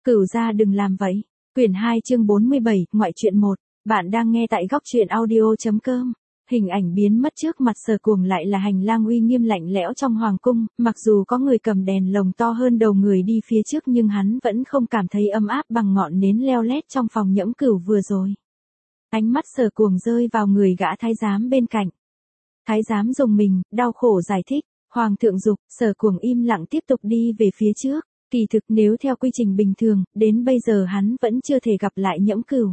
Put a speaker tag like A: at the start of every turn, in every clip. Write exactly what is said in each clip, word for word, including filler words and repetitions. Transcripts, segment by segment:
A: Cửu gia đừng làm vậy. Quyển hai chương bốn mươi bảy, ngoại truyện một. Bạn đang nghe tại góc truyện audio.com. Hình ảnh biến mất trước mặt Sở Cuồng lại là hành lang uy nghiêm lạnh lẽo trong hoàng cung, mặc dù có người cầm đèn lồng to hơn đầu người đi phía trước nhưng hắn vẫn không cảm thấy ấm áp bằng ngọn nến leo lét trong phòng Nhẫm Cửu vừa rồi. Ánh mắt Sở Cuồng rơi vào người gã thái giám bên cạnh. Thái giám rùng mình, đau khổ giải thích, Hoàng thượng dục, Sở Cuồng im lặng tiếp tục đi về phía trước. Kỳ thực nếu theo quy trình bình thường, đến bây giờ hắn vẫn chưa thể gặp lại Nhẫm Cửu.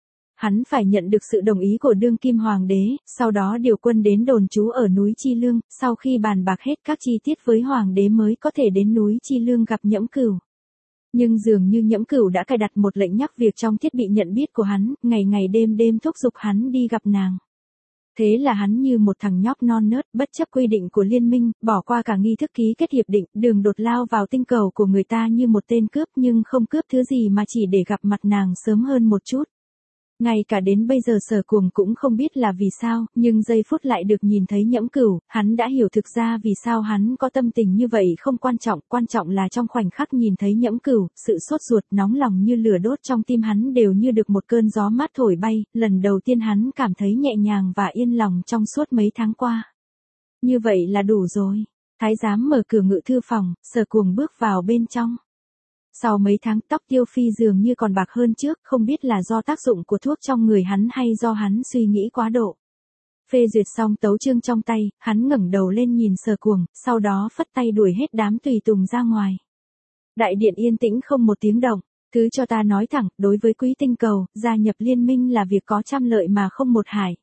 A: Hắn phải nhận được sự đồng ý của đương kim hoàng đế, sau đó điều quân đến đồn trú ở núi Chi Lương, sau khi bàn bạc hết các chi tiết với hoàng đế mới có thể đến núi Chi Lương gặp Nhẫm Cửu. Nhưng dường như Nhẫm Cửu đã cài đặt một lệnh nhắc việc trong thiết bị nhận biết của hắn, ngày ngày đêm đêm thúc giục hắn đi gặp nàng. Thế là hắn như một thằng nhóc non nớt, bất chấp quy định của liên minh, bỏ qua cả nghi thức ký kết hiệp định, đường đột lao vào tinh cầu của người ta như một tên cướp nhưng không cướp thứ gì mà chỉ để gặp mặt nàng sớm hơn một chút. Ngay cả đến bây giờ Sở Cuồng cũng không biết là vì sao, nhưng giây phút lại được nhìn thấy Nhẫm Cửu, hắn đã hiểu thực ra vì sao hắn có tâm tình như vậy không quan trọng, quan trọng là trong khoảnh khắc nhìn thấy Nhẫm Cửu, sự sốt ruột nóng lòng như lửa đốt trong tim hắn đều như được một cơn gió mát thổi bay, lần đầu tiên hắn cảm thấy nhẹ nhàng và yên lòng trong suốt mấy tháng qua. Như vậy là đủ rồi. Thái giám mở cửa ngự thư phòng, Sở Cuồng bước vào bên trong. Sau mấy tháng tóc Tiêu Phi dường như còn bạc hơn trước, không biết là do tác dụng của thuốc trong người hắn hay do hắn suy nghĩ quá độ. Phê duyệt xong tấu chương trong tay, hắn ngẩng đầu lên nhìn Sở Cuồng, sau đó phất tay đuổi hết đám tùy tùng ra ngoài. Đại điện yên tĩnh không một tiếng động, thứ cho ta nói thẳng, đối với Quý Tinh Cầu, gia nhập liên minh là việc có trăm lợi mà không một hại.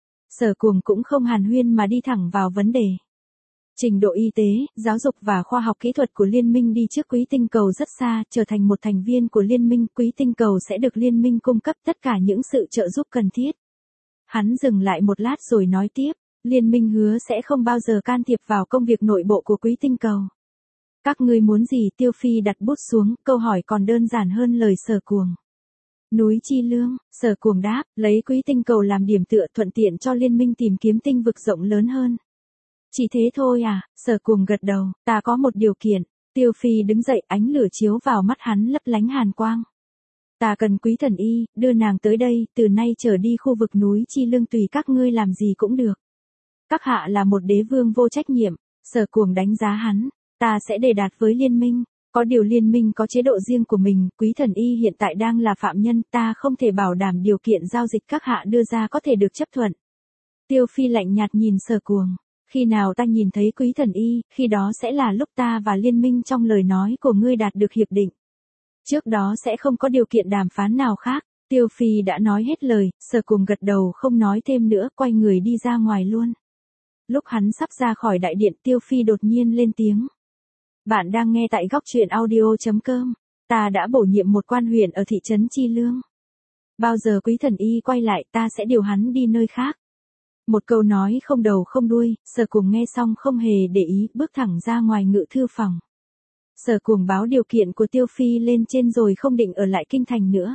A: Sở Cuồng cũng không hàn huyên mà đi thẳng vào vấn đề. Trình độ y tế, giáo dục và khoa học kỹ thuật của liên minh đi trước Quý Tinh Cầu rất xa, trở thành một thành viên của liên minh, Quý Tinh Cầu sẽ được liên minh cung cấp tất cả những sự trợ giúp cần thiết. Hắn dừng lại một lát rồi nói tiếp, liên minh hứa sẽ không bao giờ can thiệp vào công việc nội bộ của Quý Tinh Cầu. Các ngươi muốn gì? Tiêu Phi đặt bút xuống, câu hỏi còn đơn giản hơn lời Sở Cuồng. Núi Chi Lương, Sở Cuồng đáp, lấy Quý Tinh Cầu làm điểm tựa thuận tiện cho liên minh tìm kiếm tinh vực rộng lớn hơn. Chỉ thế thôi à? Sở Cuồng gật đầu, ta có một điều kiện. Tiêu Phi đứng dậy, ánh lửa chiếu vào mắt hắn lấp lánh hàn quang. Ta cần Quý thần y, đưa nàng tới đây, từ nay trở đi khu vực núi Chi Lương tùy các ngươi làm gì cũng được. Các hạ là một đế vương vô trách nhiệm. Sở Cuồng đánh giá hắn, ta sẽ đề đạt với liên minh. Có điều liên minh có chế độ riêng của mình, Quý thần y hiện tại đang là phạm nhân, ta không thể bảo đảm điều kiện giao dịch các hạ đưa ra có thể được chấp thuận. Tiêu Phi lạnh nhạt nhìn Sở Cuồng. Khi nào ta nhìn thấy Quý thần y, khi đó sẽ là lúc ta và liên minh trong lời nói của ngươi đạt được hiệp định. Trước đó sẽ không có điều kiện đàm phán nào khác. Tiêu Phi đã nói hết lời, Sở Cuồng gật đầu không nói thêm nữa, quay người đi ra ngoài luôn. Lúc hắn sắp ra khỏi đại điện, Tiêu Phi đột nhiên lên tiếng. Bạn đang nghe tại góc truyện audio.com. Ta đã bổ nhiệm một quan huyện ở thị trấn Chi Lương. Bao giờ Quý thần y quay lại, ta sẽ điều hắn đi nơi khác. Một câu nói không đầu không đuôi, Sở Cuồng nghe xong không hề để ý, bước thẳng ra ngoài ngự thư phòng. Sở Cuồng báo điều kiện của Tiêu Phi lên trên rồi không định ở lại kinh thành nữa.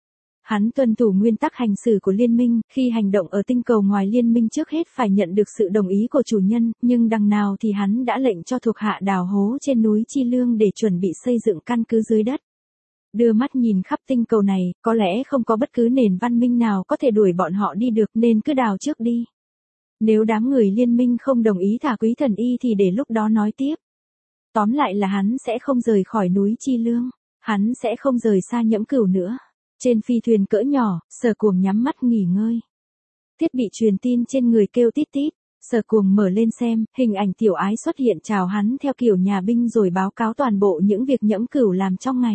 A: Hắn tuân thủ nguyên tắc hành xử của liên minh, khi hành động ở tinh cầu ngoài liên minh trước hết phải nhận được sự đồng ý của chủ nhân, nhưng đằng nào thì hắn đã lệnh cho thuộc hạ đào hố trên núi Chi Lương để chuẩn bị xây dựng căn cứ dưới đất. Đưa mắt nhìn khắp tinh cầu này, có lẽ không có bất cứ nền văn minh nào có thể đuổi bọn họ đi được nên cứ đào trước đi. Nếu đám người liên minh không đồng ý thả Quý thần y thì để lúc đó nói tiếp. Tóm lại là hắn sẽ không rời khỏi núi Chi Lương. Hắn sẽ không rời xa Nhẫm Cửu nữa. Trên phi thuyền cỡ nhỏ, Sở Cuồng nhắm mắt nghỉ ngơi. Thiết bị truyền tin trên người kêu tít tít. Sở Cuồng mở lên xem, hình ảnh Tiểu Ái xuất hiện chào hắn theo kiểu nhà binh rồi báo cáo toàn bộ những việc Nhẫm Cửu làm trong ngày.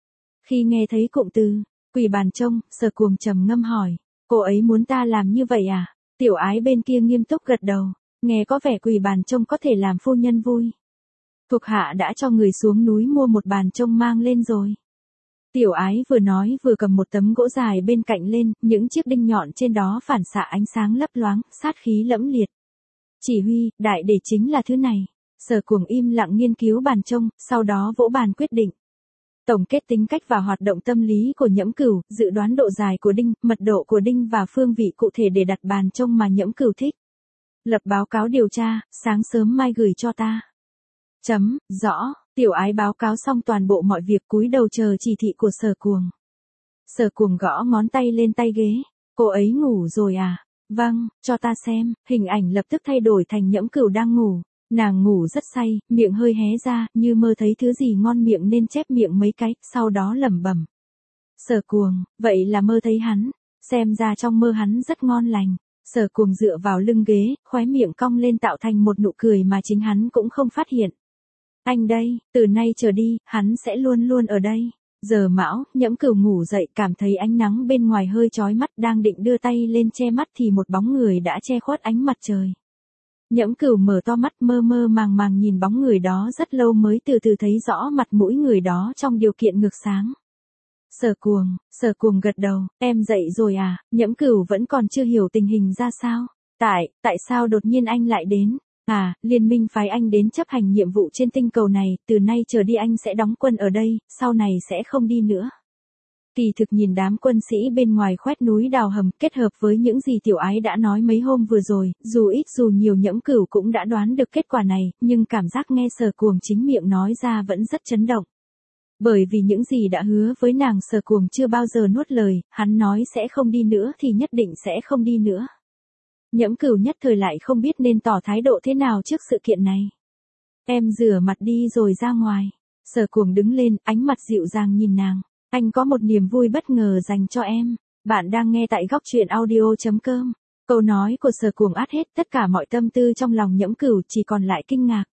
A: Khi nghe thấy cụm từ Quỳ Bàn Trông, Sở Cuồng trầm ngâm hỏi, cô ấy muốn ta làm như vậy à? Tiểu Ái bên kia nghiêm túc gật đầu, nghe có vẻ Quỳ Bàn Trông có thể làm phu nhân vui. Thuộc hạ đã cho người xuống núi mua một bàn trông mang lên rồi. Tiểu Ái vừa nói vừa cầm một tấm gỗ dài bên cạnh lên, những chiếc đinh nhọn trên đó phản xạ ánh sáng lấp loáng, sát khí lẫm liệt. Chỉ huy, đại để chính là thứ này. Sở Cuồng im lặng nghiên cứu bàn trông, sau đó vỗ bàn quyết định. Tổng kết tính cách và hoạt động tâm lý của Nhẫm Cửu, dự đoán độ dài của đinh, mật độ của đinh và phương vị cụ thể để đặt bàn trông mà Nhẫm Cửu thích. Lập báo cáo điều tra, sáng sớm mai gửi cho ta. Chấm, rõ. Tiểu ái báo cáo xong toàn bộ mọi việc cúi đầu chờ chỉ thị của Sở Cuồng. Sở Cuồng gõ ngón tay lên tay ghế. Cô ấy ngủ rồi à? Vâng, cho ta xem. Hình ảnh lập tức thay đổi thành Nhẫm Cửu đang ngủ. Nàng ngủ rất say, miệng hơi hé ra, như mơ thấy thứ gì ngon miệng nên chép miệng mấy cái, sau đó lẩm bẩm. Sở Cuồng, vậy là mơ thấy hắn. Xem ra trong mơ hắn rất ngon lành. Sở Cuồng dựa vào lưng ghế, khóe miệng cong lên tạo thành một nụ cười mà chính hắn cũng không phát hiện. Anh đây, từ nay trở đi, hắn sẽ luôn luôn ở đây. Giờ mão, Nhẫm Cửu ngủ dậy cảm thấy ánh nắng bên ngoài hơi chói mắt, đang định đưa tay lên che mắt thì một bóng người đã che khuất ánh mặt trời. Nhẫm Cửu mở to mắt mơ mơ màng màng nhìn bóng người đó rất lâu mới từ từ thấy rõ mặt mũi người đó trong điều kiện ngược sáng. Sở Cuồng, Sở Cuồng gật đầu, em dậy rồi à? Nhẫm Cửu vẫn còn chưa hiểu tình hình ra sao. Tại, tại sao đột nhiên anh lại đến? À, liên minh phái anh đến chấp hành nhiệm vụ trên tinh cầu này, từ nay trở đi anh sẽ đóng quân ở đây, sau này sẽ không đi nữa. Kỳ thực nhìn đám quân sĩ bên ngoài khoét núi đào hầm kết hợp với những gì Tiểu Ái đã nói mấy hôm vừa rồi, dù ít dù nhiều Nhẫm Cửu cũng đã đoán được kết quả này, nhưng cảm giác nghe Sở Cuồng chính miệng nói ra vẫn rất chấn động. Bởi vì những gì đã hứa với nàng Sở Cuồng chưa bao giờ nuốt lời, hắn nói sẽ không đi nữa thì nhất định sẽ không đi nữa. Nhẫm Cửu nhất thời lại không biết nên tỏ thái độ thế nào trước sự kiện này. Em rửa mặt đi rồi ra ngoài. Sở Cuồng đứng lên, ánh mặt dịu dàng nhìn nàng. Anh có một niềm vui bất ngờ dành cho em. Bạn đang nghe tại góc truyện audio chấm com. Câu nói của Sở Cuồng át hết tất cả mọi tâm tư trong lòng Nhẫm Cửu, chỉ còn lại kinh ngạc.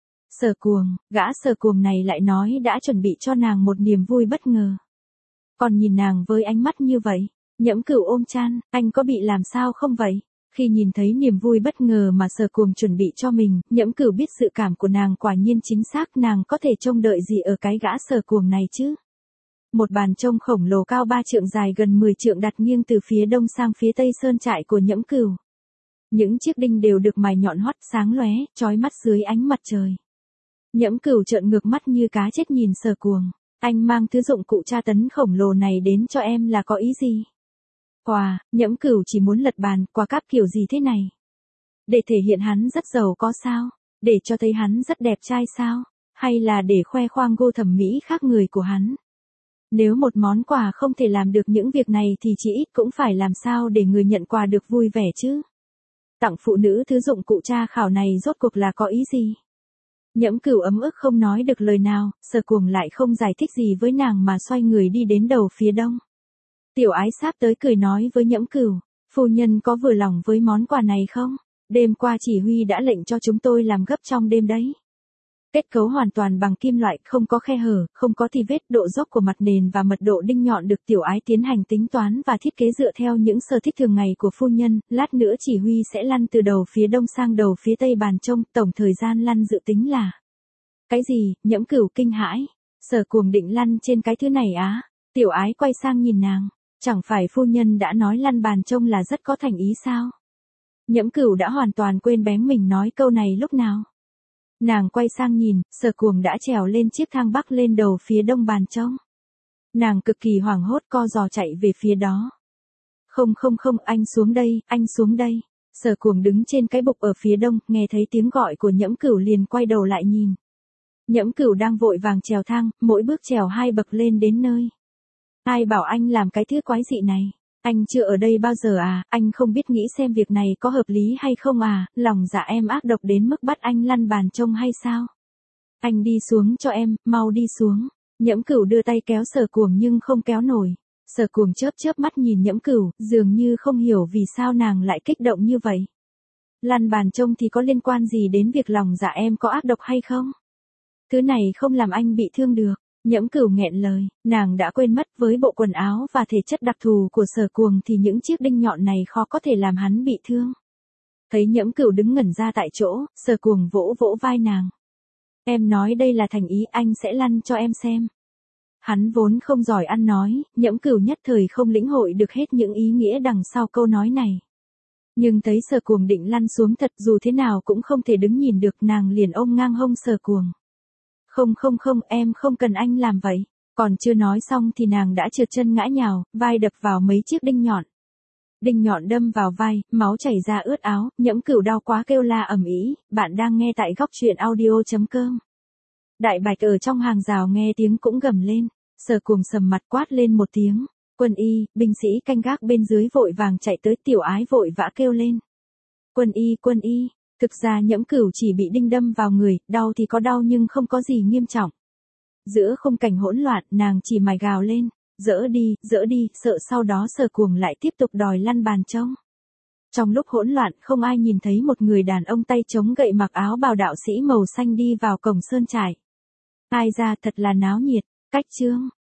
A: Sở Cuồng, gã Sở Cuồng này lại nói đã chuẩn bị cho nàng một niềm vui bất ngờ. Còn nhìn nàng với ánh mắt như vậy, Nhẫm Cửu ôm chan, anh có bị làm sao không vậy? Khi nhìn thấy niềm vui bất ngờ mà Sở Cuồng chuẩn bị cho mình, Nhẫm Cửu biết sự cảm của nàng quả nhiên chính xác, nàng có thể trông đợi gì ở cái gã Sở Cuồng này chứ? Một bàn trông khổng lồ cao ba trượng dài gần mười trượng đặt nghiêng từ phía đông sang phía tây sơn trại của Nhẫm Cửu. Những chiếc đinh đều được mài nhọn hoắt sáng lóe, chói mắt dưới ánh mặt trời. Nhẫm Cửu trợn ngược mắt như cá chết nhìn Sở Cuồng. Anh mang thứ dụng cụ tra tấn khổng lồ này đến cho em là có ý gì? Quà, Nhẫm Cửu chỉ muốn lật bàn, quà cáp kiểu gì thế này? Để thể hiện hắn rất giàu có sao? Để cho thấy hắn rất đẹp trai sao? Hay là để khoe khoang gu thẩm mỹ khác người của hắn? Nếu một món quà không thể làm được những việc này thì chỉ ít cũng phải làm sao để người nhận quà được vui vẻ chứ? Tặng phụ nữ thứ dụng cụ tra khảo này rốt cuộc là có ý gì? Nhẫm Cửu ấm ức không nói được lời nào, Sở Cuồng lại không giải thích gì với nàng mà xoay người đi đến đầu phía đông. Tiểu Ái sáp tới cười nói với Nhẫm Cửu, phu nhân có vừa lòng với món quà này không? Đêm qua chỉ huy đã lệnh cho chúng tôi làm gấp trong đêm đấy. Kết cấu hoàn toàn bằng kim loại, không có khe hở, không có tì vết, độ dốc của mặt nền và mật độ đinh nhọn được Tiểu Ái tiến hành tính toán và thiết kế dựa theo những sở thích thường ngày của phu nhân, lát nữa chỉ huy sẽ lăn từ đầu phía đông sang đầu phía tây bàn trông, tổng thời gian lăn dự tính là... Cái gì? Nhẫm Cửu kinh hãi. Sở Cuồng định lăn trên cái thứ này á? Tiểu Ái quay sang nhìn nàng, chẳng phải phu nhân đã nói lăn bàn trông là rất có thành ý sao? Nhẫm Cửu đã hoàn toàn quên bén mình nói câu này lúc nào. Nàng quay sang nhìn, Sở Cuồng đã trèo lên chiếc thang bắc lên đầu phía đông bàn trông. Nàng cực kỳ hoảng hốt co giò chạy về phía đó. Không không không, anh xuống đây, anh xuống đây. Sở Cuồng đứng trên cái bục ở phía đông, nghe thấy tiếng gọi của Nhẫm Cửu liền quay đầu lại nhìn. Nhẫm Cửu đang vội vàng trèo thang, mỗi bước trèo hai bậc lên đến nơi. Ai bảo anh làm cái thứ quái dị này? Anh chưa ở đây bao giờ à? Anh không biết nghĩ xem việc này có hợp lý hay không à? Lòng dạ em ác độc đến mức bắt anh lăn bàn trông hay sao? Anh đi xuống cho em, mau đi xuống. Nhẫm Cửu đưa tay kéo Sở Cuồng nhưng không kéo nổi. Sở Cuồng chớp chớp mắt nhìn Nhẫm Cửu, dường như không hiểu vì sao nàng lại kích động như vậy. Lăn bàn trông thì có liên quan gì đến việc lòng dạ em có ác độc hay không? Thứ này không làm anh bị thương được. Nhẫm Cửu nghẹn lời, nàng đã quên mất với bộ quần áo và thể chất đặc thù của Sở Cuồng thì những chiếc đinh nhọn này khó có thể làm hắn bị thương. Thấy Nhẫm Cửu đứng ngẩn ra tại chỗ, Sở Cuồng vỗ vỗ vai nàng. Em nói đây là thành ý, anh sẽ lăn cho em xem. Hắn vốn không giỏi ăn nói, Nhẫm Cửu nhất thời không lĩnh hội được hết những ý nghĩa đằng sau câu nói này. Nhưng thấy Sở Cuồng định lăn xuống thật, dù thế nào cũng không thể đứng nhìn được, nàng liền ôm ngang hông Sở Cuồng. Không không không, em không cần anh làm vậy. Còn chưa nói xong thì nàng đã trượt chân ngã nhào, vai đập vào mấy chiếc đinh nhọn. Đinh nhọn đâm vào vai, máu chảy ra ướt áo, Nhẫm Cửu đau quá kêu la ầm ĩ. Bạn đang nghe tại góc truyện audio chấm com. Đại bạch ở trong hàng rào nghe tiếng cũng gầm lên, Sở Cuồng sầm mặt quát lên một tiếng. Quân y, binh sĩ canh gác bên dưới vội vàng chạy tới, Tiểu Ái vội vã kêu lên. Quân y, quân y, thực ra Nhẫm Cửu chỉ bị đinh đâm vào người, đau thì có đau nhưng không có gì nghiêm trọng. Giữa khung cảnh hỗn loạn, nàng chỉ mải gào lên, dỡ đi, dỡ đi, sợ sau đó Sở Cuồng lại tiếp tục đòi lăn bàn trông. Trong lúc hỗn loạn, không ai nhìn thấy một người đàn ông tay chống gậy mặc áo bào đạo sĩ màu xanh đi vào cổng sơn trại. Ai ra thật là náo nhiệt, cách chương.